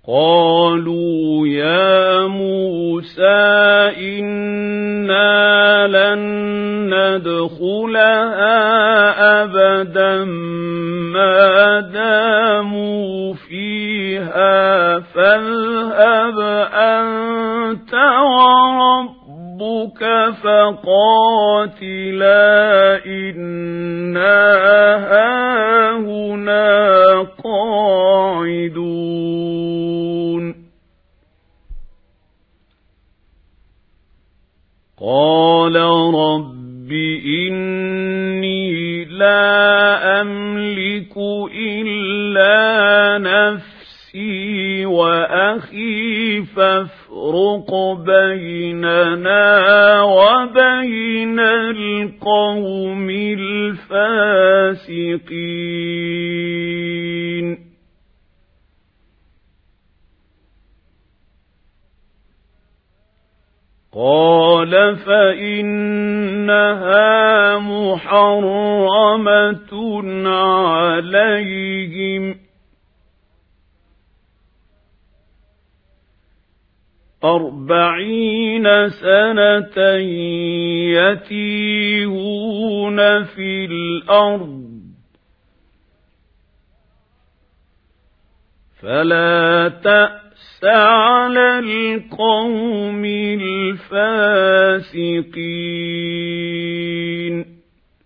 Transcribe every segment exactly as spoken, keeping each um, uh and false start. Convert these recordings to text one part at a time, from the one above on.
قالوا يا موسى إنا لن ندخلها أبدا ما داموا فيها فاذهب أنت وربك فقاتلا إنا هاهنا قاعدون قال رب إني لا أملك إلا نفسي وأخي فافرق بيننا وبين القوم الفاسقين قال فإنها محرمة عليهم أربعين سنة يتيهون في الأرض فلا تأس على القوم الفاسقين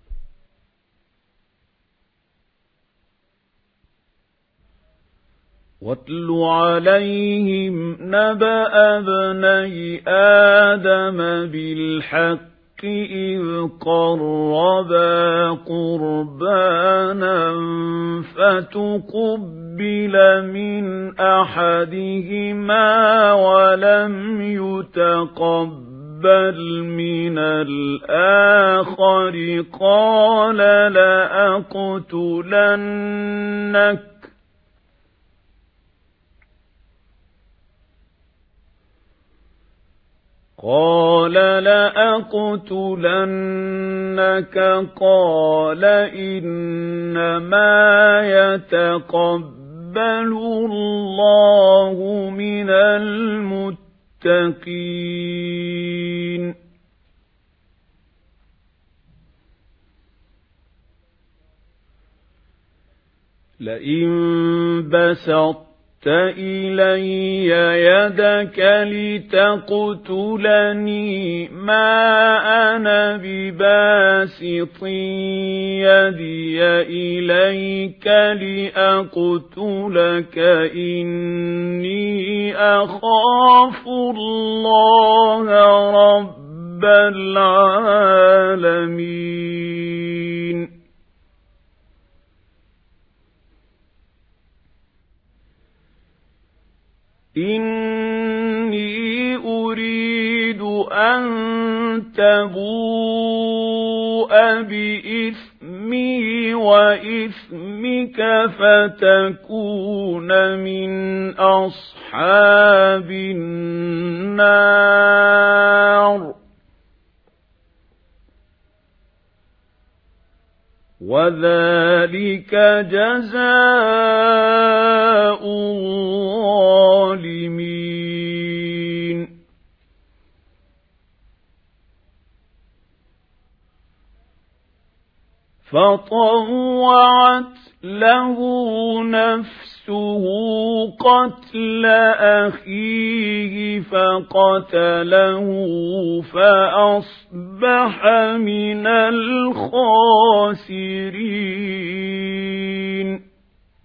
واتل عليهم نبأ ابني آدم بالحق إذ قربا قربانا فتقبل من أحدهما ولم يتقبل من الآخر قال لأقتلنك قال لأقتلنك قال إنما يتقبل الله من المتقين لئن بسطت إلي يدك لتقتلني ما أنا بباسط يدي إليك لأقتلك إني أخاف الله رب العالمين إني أريد أن تبوء بإثمي وإثمك فتكون من أصحاب النار وذلك جزاء الظالمين فطوعت له نفسه قتل أخيه فقتله فأصبح من الخاسرين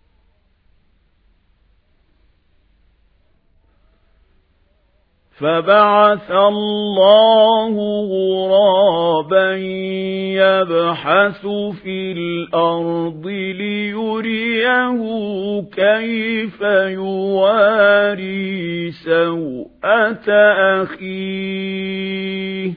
فبعث الله غرابا يبحث في الأرض ليريه كيف يواري سوءة أخيه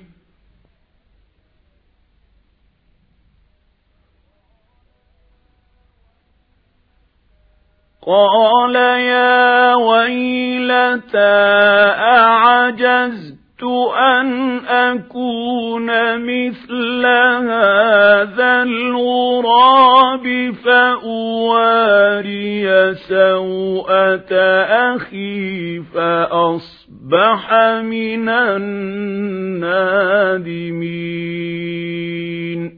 قال يا ويلتى أعجزت أن أكون مثل هذا الغراب فأواري سوءة أخي فأصبح من النادمين.